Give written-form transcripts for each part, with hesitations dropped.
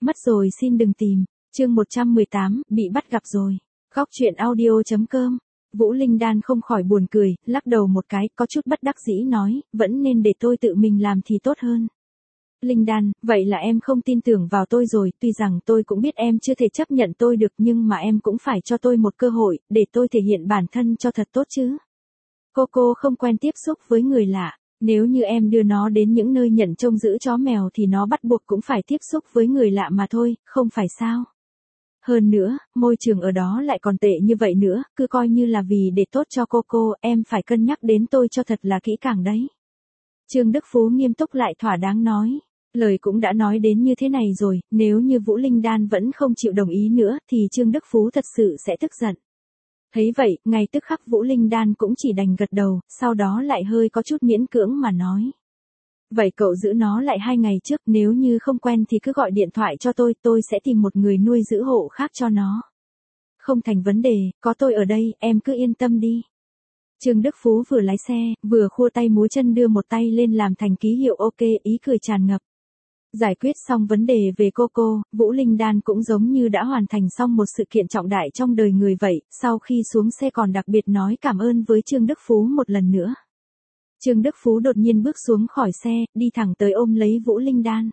Mất rồi xin đừng tìm. Chương 118, bị bắt gặp rồi. Góc truyện audio.com. Vũ Linh Đan không khỏi buồn cười, lắc đầu một cái, có chút bất đắc dĩ nói, vẫn nên để tôi tự mình làm thì tốt hơn. Linh Đan, vậy là em không tin tưởng vào tôi rồi, tuy rằng tôi cũng biết em chưa thể chấp nhận tôi được nhưng mà em cũng phải cho tôi một cơ hội, để tôi thể hiện bản thân cho thật tốt chứ. Cô không quen tiếp xúc với người lạ, nếu như em đưa nó đến những nơi nhận trông giữ chó mèo thì nó bắt buộc cũng phải tiếp xúc với người lạ mà thôi, không phải sao? Hơn nữa, môi trường ở đó lại còn tệ như vậy nữa, cứ coi như là vì để tốt cho cô, em phải cân nhắc đến tôi cho thật là kỹ càng đấy. Trương Đức Phú nghiêm túc lại thỏa đáng nói. Lời cũng đã nói đến như thế này rồi, nếu như Vũ Linh Đan vẫn không chịu đồng ý nữa thì Trương Đức Phú thật sự sẽ tức giận. Thấy vậy, ngay tức khắc Vũ Linh Đan cũng chỉ đành gật đầu, sau đó lại hơi có chút miễn cưỡng mà nói. Vậy cậu giữ nó lại 2 ngày trước, nếu như không quen thì cứ gọi điện thoại cho tôi sẽ tìm một người nuôi giữ hộ khác cho nó. Không thành vấn đề, có tôi ở đây, em cứ yên tâm đi. Trương Đức Phú vừa lái xe, vừa khua tay múa chân đưa một tay lên làm thành ký hiệu ok, ý cười tràn ngập. Giải quyết xong vấn đề về cô, Vũ Linh Đan cũng giống như đã hoàn thành xong một sự kiện trọng đại trong đời người vậy, sau khi xuống xe còn đặc biệt nói cảm ơn với Trương Đức Phú một lần nữa. Trương Đức Phú đột nhiên bước xuống khỏi xe, đi thẳng tới ôm lấy Vũ Linh Đan.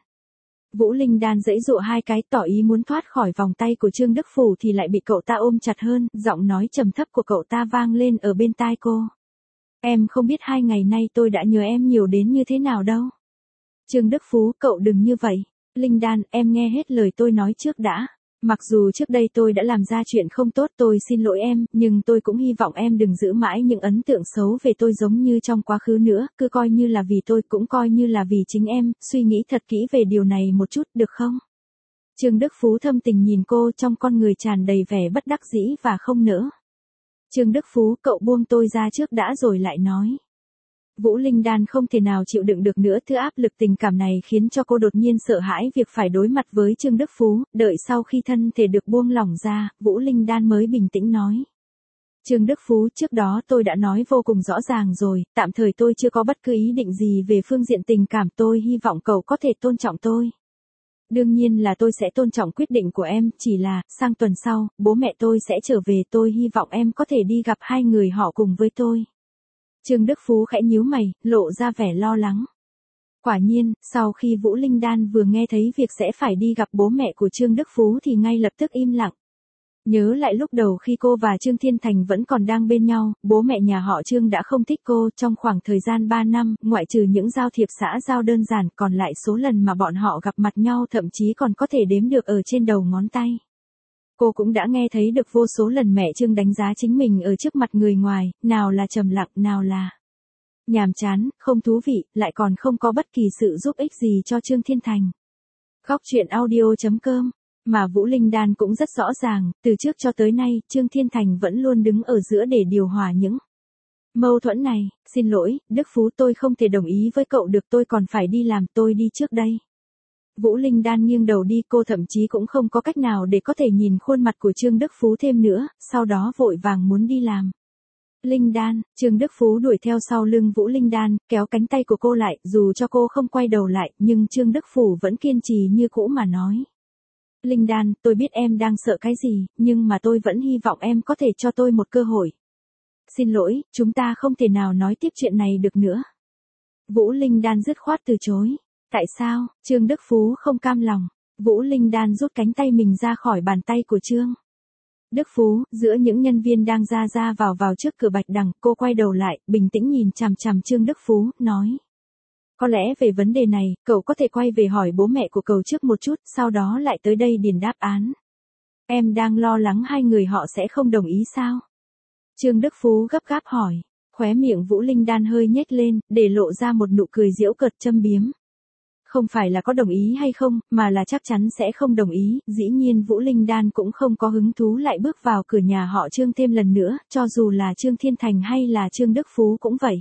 Vũ Linh Đan giãy giụa 2 cái tỏ ý muốn thoát khỏi vòng tay của Trương Đức Phú thì lại bị cậu ta ôm chặt hơn, giọng nói trầm thấp của cậu ta vang lên ở bên tai cô. Em không biết 2 ngày nay tôi đã nhớ em nhiều đến như thế nào đâu. Trương Đức Phú, cậu đừng như vậy. Linh Đan, em nghe hết lời tôi nói trước đã. Mặc dù trước đây tôi đã làm ra chuyện không tốt, tôi xin lỗi em, nhưng tôi cũng hy vọng em đừng giữ mãi những ấn tượng xấu về tôi giống như trong quá khứ nữa, cứ coi như là vì tôi, cũng coi như là vì chính em, suy nghĩ thật kỹ về điều này một chút, được không? Trương Đức Phú thâm tình nhìn cô, trong con người tràn đầy vẻ bất đắc dĩ và không nỡ. Trương Đức Phú, cậu buông tôi ra trước đã rồi lại nói. Vũ Linh Đan không thể nào chịu đựng được nữa, thứ áp lực tình cảm này khiến cho cô đột nhiên sợ hãi việc phải đối mặt với Trương Đức Phú, đợi sau khi thân thể được buông lỏng ra, Vũ Linh Đan mới bình tĩnh nói. Trương Đức Phú, trước đó tôi đã nói vô cùng rõ ràng rồi, tạm thời tôi chưa có bất cứ ý định gì về phương diện tình cảm, tôi hy vọng cậu có thể tôn trọng tôi. Đương nhiên là tôi sẽ tôn trọng quyết định của em, chỉ là, sang tuần sau, bố mẹ tôi sẽ trở về, tôi hy vọng em có thể đi gặp 2 người họ cùng với tôi. Trương Đức Phú khẽ nhíu mày, lộ ra vẻ lo lắng. Quả nhiên, sau khi Vũ Linh Đan vừa nghe thấy việc sẽ phải đi gặp bố mẹ của Trương Đức Phú thì ngay lập tức im lặng. Nhớ lại lúc đầu khi cô và Trương Thiên Thành vẫn còn đang bên nhau, bố mẹ nhà họ Trương đã không thích cô, trong khoảng thời gian 3 năm, ngoại trừ những giao thiệp xã giao đơn giản, còn lại số lần mà bọn họ gặp mặt nhau thậm chí còn có thể đếm được ở trên đầu ngón tay. Cô cũng đã nghe thấy được vô số lần mẹ Trương đánh giá chính mình ở trước mặt người ngoài, nào là trầm lặng, nào là nhàm chán, không thú vị, lại còn không có bất kỳ sự giúp ích gì cho Trương Thiên Thành. Góc truyện audio.com. Mà Vũ Linh Đan cũng rất rõ ràng, từ trước cho tới nay, Trương Thiên Thành vẫn luôn đứng ở giữa để điều hòa những mâu thuẫn này. Xin lỗi, Đức Phú, tôi không thể đồng ý với cậu được, tôi còn phải đi làm, tôi đi trước đây. Vũ Linh Đan nghiêng đầu đi, cô thậm chí cũng không có cách nào để có thể nhìn khuôn mặt của Trương Đức Phú thêm nữa, sau đó vội vàng muốn đi làm. Linh Đan, Trương Đức Phú đuổi theo sau lưng Vũ Linh Đan, kéo cánh tay của cô lại, dù cho cô không quay đầu lại, nhưng Trương Đức Phú vẫn kiên trì như cũ mà nói. Linh Đan, tôi biết em đang sợ cái gì, nhưng mà tôi vẫn hy vọng em có thể cho tôi một cơ hội. Xin lỗi, chúng ta không thể nào nói tiếp chuyện này được nữa. Vũ Linh Đan dứt khoát từ chối. Tại sao? Trương Đức Phú không cam lòng. Vũ Linh Đan rút cánh tay mình ra khỏi bàn tay của Trương Đức Phú, giữa những nhân viên đang ra vào trước cửa Bạch Đằng, cô quay đầu lại, bình tĩnh nhìn chằm chằm Trương Đức Phú, nói. Có lẽ về vấn đề này, cậu có thể quay về hỏi bố mẹ của cậu trước một chút, sau đó lại tới đây điền đáp án. Em đang lo lắng 2 người họ sẽ không đồng ý sao? Trương Đức Phú gấp gáp hỏi. Khóe miệng Vũ Linh Đan hơi nhếch lên, để lộ ra một nụ cười giễu cợt châm biếm. Không phải là có đồng ý hay không, mà là chắc chắn sẽ không đồng ý, dĩ nhiên Vũ Linh Đan cũng không có hứng thú lại bước vào cửa nhà họ Trương thêm lần nữa, cho dù là Trương Thiên Thành hay là Trương Đức Phú cũng vậy.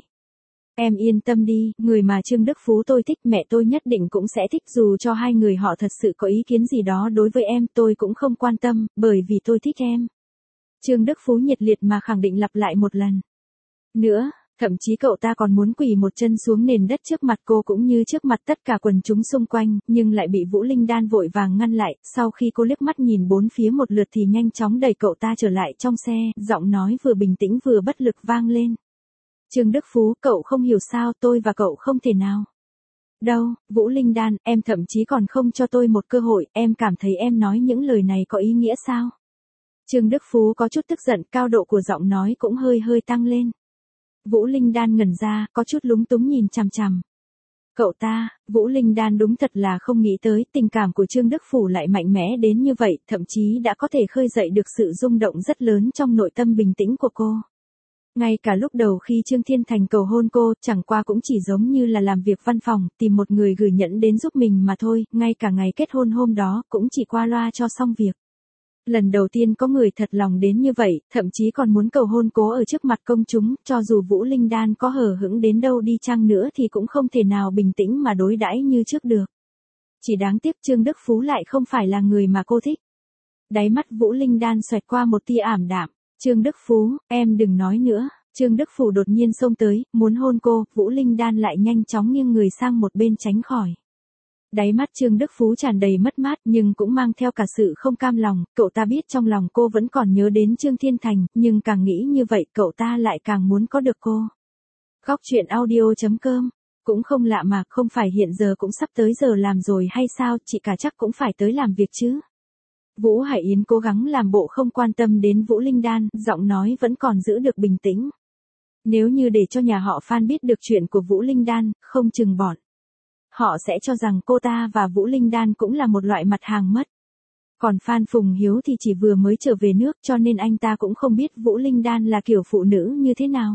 Em yên tâm đi, người mà Trương Đức Phú tôi thích, mẹ tôi nhất định cũng sẽ thích, dù cho 2 người họ thật sự có ý kiến gì đó đối với em, tôi cũng không quan tâm, bởi vì tôi thích em. Trương Đức Phú nhiệt liệt mà khẳng định lặp lại một lần nữa. Thậm chí cậu ta còn muốn quỳ một chân xuống nền đất trước mặt cô cũng như trước mặt tất cả quần chúng xung quanh, nhưng lại bị Vũ Linh Đan vội vàng ngăn lại, sau khi cô liếc mắt nhìn bốn phía một lượt thì nhanh chóng đẩy cậu ta trở lại trong xe, giọng nói vừa bình tĩnh vừa bất lực vang lên. Trương Đức Phú, cậu không hiểu sao tôi và cậu không thể nào. Đâu, Vũ Linh Đan, em thậm chí còn không cho tôi một cơ hội, em cảm thấy em nói những lời này có ý nghĩa sao? Trương Đức Phú có chút tức giận, cao độ của giọng nói cũng hơi tăng lên. Vũ Linh Đan ngẩn ra, có chút lúng túng nhìn chằm chằm. Cậu ta, Vũ Linh Đan đúng thật là không nghĩ tới tình cảm của Trương Đức Phú lại mạnh mẽ đến như vậy, thậm chí đã có thể khơi dậy được sự rung động rất lớn trong nội tâm bình tĩnh của cô. Ngay cả lúc đầu khi Trương Thiên Thành cầu hôn cô, chẳng qua cũng chỉ giống như là làm việc văn phòng, tìm một người gửi nhẫn đến giúp mình mà thôi, ngay cả ngày kết hôn hôm đó, cũng chỉ qua loa cho xong việc. Lần đầu tiên có người thật lòng đến như vậy, thậm chí còn muốn cầu hôn cô ở trước mặt công chúng, cho dù Vũ Linh Đan có hờ hững đến đâu đi chăng nữa thì cũng không thể nào bình tĩnh mà đối đãi như trước được. Chỉ đáng tiếc Trương Đức Phú lại không phải là người mà cô thích. Đáy mắt Vũ Linh Đan xoẹt qua một tia ảm đạm. Trương Đức Phú, em đừng nói nữa. Trương Đức Phú đột nhiên xông tới, muốn hôn cô, Vũ Linh Đan lại nhanh chóng nghiêng người sang một bên tránh khỏi. Đáy mắt Trương Đức Phú tràn đầy mất mát nhưng cũng mang theo cả sự không cam lòng, cậu ta biết trong lòng cô vẫn còn nhớ đến Trương Thiên Thành, nhưng càng nghĩ như vậy cậu ta lại càng muốn có được cô. Góc truyện audio.com. Cũng không lạ mà, không phải hiện giờ cũng sắp tới giờ làm rồi hay sao, chị cả chắc cũng phải tới làm việc chứ. Vũ Hải Yến cố gắng làm bộ không quan tâm đến Vũ Linh Đan, giọng nói vẫn còn giữ được bình tĩnh. Nếu như để cho nhà họ Phan biết được chuyện của Vũ Linh Đan, không chừng bọn họ sẽ cho rằng cô ta và Vũ Linh Đan cũng là một loại mặt hàng mất. Còn Phan Phùng Hiếu thì chỉ vừa mới trở về nước cho nên anh ta cũng không biết Vũ Linh Đan là kiểu phụ nữ như thế nào.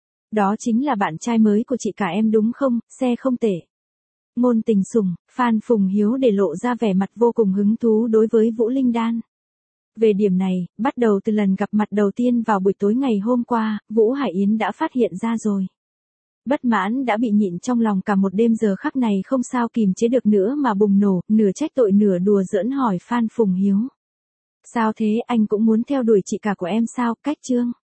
Đó chính là bạn trai mới của chị cả em đúng không, xe không tệ. Ngôn tình sủng, Phan Phùng Hiếu để lộ ra vẻ mặt vô cùng hứng thú đối với Vũ Linh Đan. Về điểm này, bắt đầu từ lần gặp mặt đầu tiên vào buổi tối ngày hôm qua, Vũ Hải Yến đã phát hiện ra rồi. Bất mãn đã bị nhịn trong lòng cả một đêm giờ khắc này không sao kìm chế được nữa mà bùng nổ, nửa trách tội nửa đùa giỡn hỏi Phan Phùng Hiếu. Sao thế, anh cũng muốn theo đuổi chị cả của em sao, cách Trương?